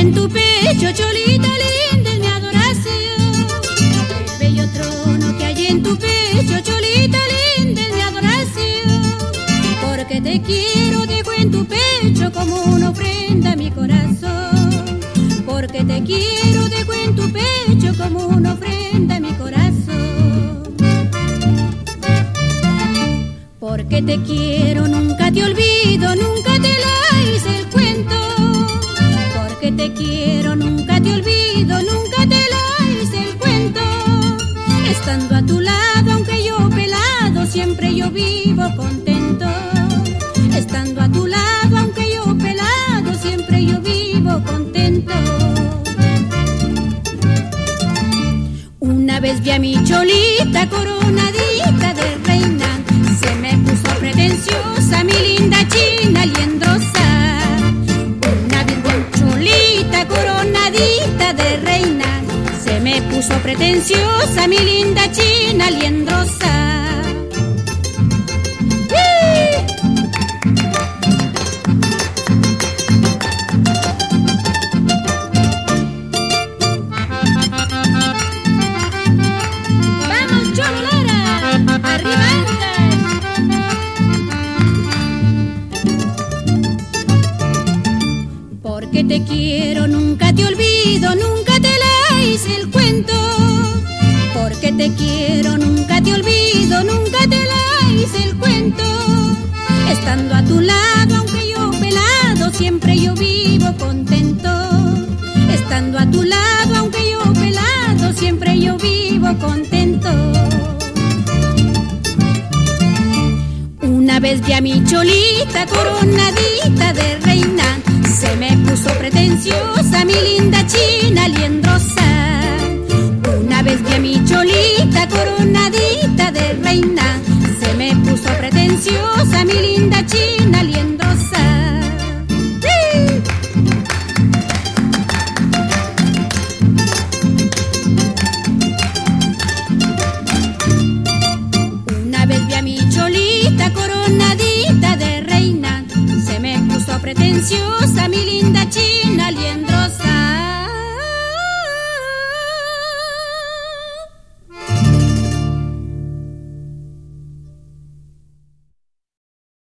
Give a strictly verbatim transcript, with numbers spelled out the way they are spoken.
en tu pecho, cholita linda, es mi adoración. El bello trono que hay en tu pecho, cholita linda, es mi adoración. Porque te quiero, dejo en tu pecho como una ofrenda a mi corazón. Porque te quiero, dejo en tu pecho como una ofrenda a mi corazón. Porque te quiero, nunca te olvido, nunca te la hice el cuento. Porque te quiero, nunca te olvido, nunca te la hice el cuento. Estando a tu lado, aunque yo pelado, siempre yo vivo contento. Estando a tu lado, aunque yo pelado, siempre yo vivo contento. Una vez vi a mi cholita coronadita de reina, se me puso pretenciosa mi linda china liendrosa. Una vez vi a mi cholita coronadita de reina, se me puso pretenciosa mi linda china liendrosa. Porque te quiero, nunca te olvido, nunca te la hice el cuento. Porque te quiero, nunca te olvido, nunca te la hice el cuento. Estando a tu lado, aunque yo pelado, siempre yo vivo contento. Estando a tu lado, aunque yo pelado, siempre yo vivo contento. Una vez vi a mi cholita coronadita de reina, se me puso pretenciosa mi linda china liendrosa. Una vez vi a mi cholita coronadita de reina, se me puso pretenciosa mi linda china liendrosa. ¡Sí! Una vez vi a mi cholita coronadita de reina, se me puso pretenciosa